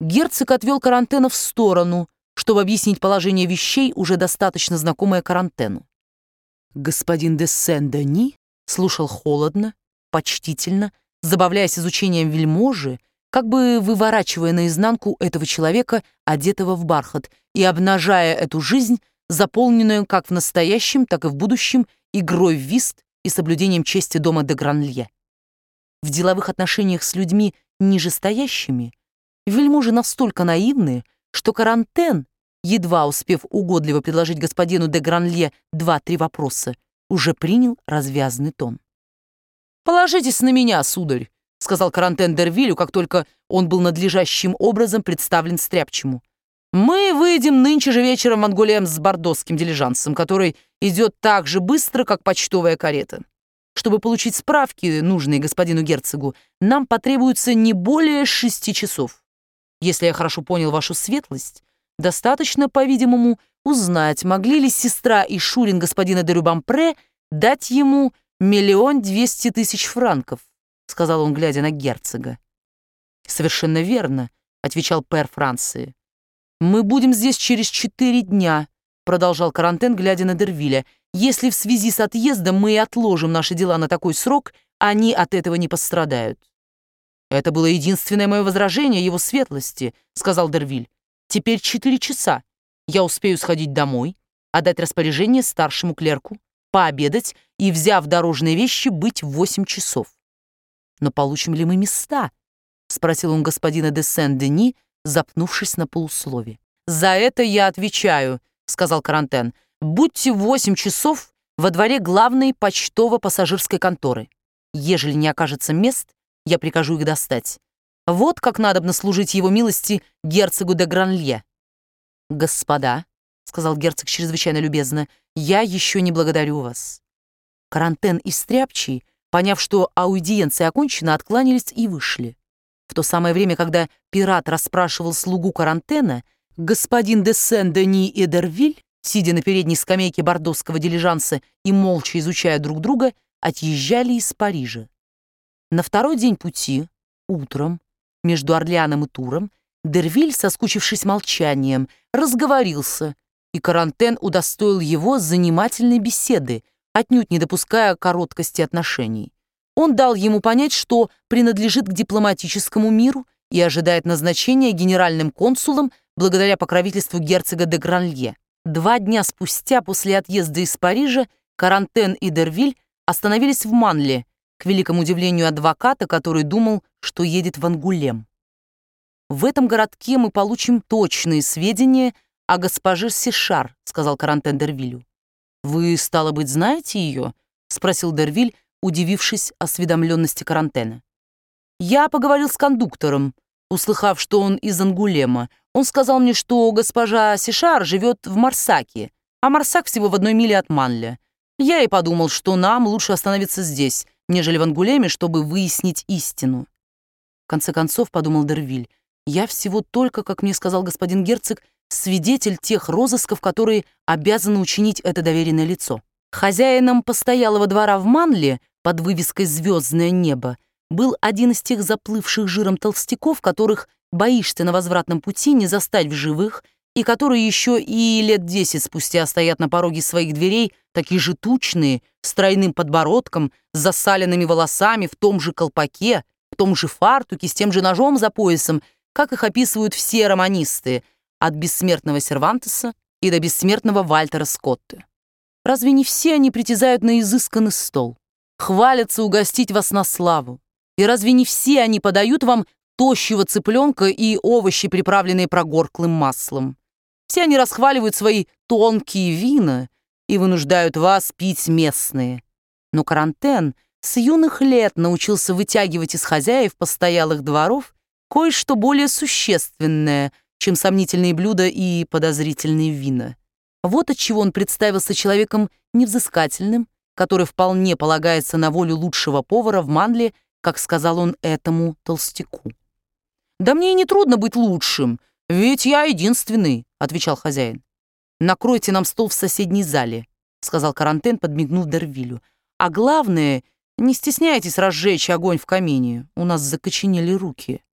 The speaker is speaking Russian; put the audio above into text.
Герцог отвел Карантена в сторону, чтобы объяснить положение вещей, уже достаточно знакомое Карантену. Господин де Сен-Дени слушал холодно, почтительно, забавляясь изучением вельможи, как бы выворачивая наизнанку этого человека, одетого в бархат, и обнажая эту жизнь, заполненную как в настоящем, так и в будущем игрой в вист и соблюдением чести дома де Гранлье. В деловых отношениях с людьми нижестоящими вельможи настолько наивны, что Карантен, едва успев угодливо предложить господину де Гранлье 2-3 вопроса, уже принял развязный тон. «Положитесь на меня, сударь», — сказал Карантен Дервилю, как только он был надлежащим образом представлен Стряпчему. «Мы выйдем нынче же вечером в Ангулем с бордосским дилижансом, который идет так же быстро, как почтовая карета. Чтобы получить справки, нужные господину герцогу, нам потребуется не более 6 часов. Если я хорошо понял вашу светлость, достаточно, по-видимому, узнать, могли ли сестра и шурин господина де Рюбампре дать ему 1 200 000 франков», — сказал он, глядя на герцога. «Совершенно верно», — отвечал пэр Франции. «Мы будем здесь через 4 дня», — продолжал Карантен, глядя на Дервиля. «Если в связи с отъездом мы и отложим наши дела на такой срок, они от этого не пострадают». «Это было единственное мое возражение его светлости», — сказал Дервиль. «Теперь 4 часа. Я успею сходить домой, отдать распоряжение старшему клерку, пообедать и, взяв дорожные вещи, быть в 8 часов». «Но получим ли мы места?» — спросил он господина де Сен-Дени, запнувшись на полуслове. «За это я отвечаю», — сказал Карантен. «Будьте в 8 часов во дворе главной почтово-пассажирской конторы. Ежели не окажется мест, я прикажу их достать. Вот как надобно служить его милости герцогу де Гранлье». «Господа», — сказал герцог чрезвычайно любезно, — «я еще не благодарю вас». Карантен и Стряпчий, поняв, что аудиенция окончена, откланялись и вышли. В то самое время, когда пират расспрашивал слугу Карантена, господин де Сен-Дени и Дервиль, сидя на передней скамейке бордосского дилижанса и молча изучая друг друга, отъезжали из Парижа. На второй день пути, утром, между Орлеаном и Туром, Дервиль, соскучившись молчанием, разговорился, и Карантен удостоил его занимательной беседы, отнюдь не допуская короткости отношений. Он дал ему понять, что принадлежит к дипломатическому миру и ожидает назначения генеральным консулом благодаря покровительству герцога де Гранлье. 2 дня спустя после отъезда из Парижа Карантен и Дервиль остановились в Манле, к великому удивлению адвоката, который думал, что едет в Ангулем. «В этом городке мы получим точные сведения о госпоже Сишар», — сказал Карантен Дервилю. «Вы, стало быть, знаете ее?» — спросил Дервиль, удивившись осведомленности Карантена. «Я поговорил с кондуктором, услыхав, что он из Ангулема. Он сказал мне, что госпожа Сишар живет в Марсаке, а Марсак всего в 1 миле от Манля. Я и подумал, что нам лучше остановиться здесь, нежели в Ангулеме, чтобы выяснить истину». В конце концов, подумал Дервиль, я всего только, как мне сказал господин герцог, свидетель тех розысков, которые обязаны учинить это доверенное лицо. Хозяином постоялого двора в Манле под вывеской «Звездное небо» был один из тех заплывших жиром толстяков, которых боишься на возвратном пути не застать в живых, и которые еще и лет 10 спустя стоят на пороге своих дверей, такие же тучные, с тройным подбородком, с засаленными волосами, в том же колпаке, в том же фартуке, с тем же ножом за поясом, как их описывают все романисты, от бессмертного Сервантеса и до бессмертного Вальтера Скотта. Разве не все они притязают на изысканный стол, хвалятся угостить вас на славу? И разве не все они подают вам тощего цыпленка и овощи, приправленные прогорклым маслом? Все они расхваливают свои тонкие вина и вынуждают вас пить местные. Но Карантен с юных лет научился вытягивать из хозяев постоялых дворов кое-что более существенное, чем сомнительные блюда и подозрительные вина. Вот отчего он представился человеком невзыскательным, который вполне полагается на волю лучшего повара в Манле, как сказал он этому толстяку. «Да мне и не трудно быть лучшим, ведь я единственный», — отвечал хозяин. «Накройте нам стол в соседней зале», — сказал Карантен, подмигнув Дервилю. «А главное, не стесняйтесь разжечь огонь в камине, у нас закоченели руки».